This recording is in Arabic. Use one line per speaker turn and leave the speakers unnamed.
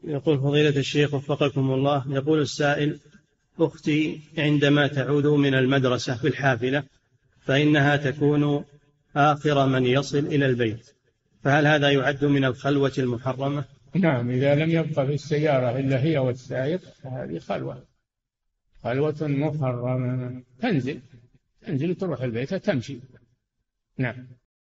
يقول فضيلة الشيخ وفقكم الله، يقول السائل: أختي عندما تعود من المدرسة بالحافلة فإنها تكون آخر من يصل إلى البيت، فهل هذا يعد من الخلوة المحرمة؟
نعم، إذا لم يبقى في السيارة إلا هي والسائق فهذه خلوة محرمة. تنزل تروح البيت تمشي. نعم.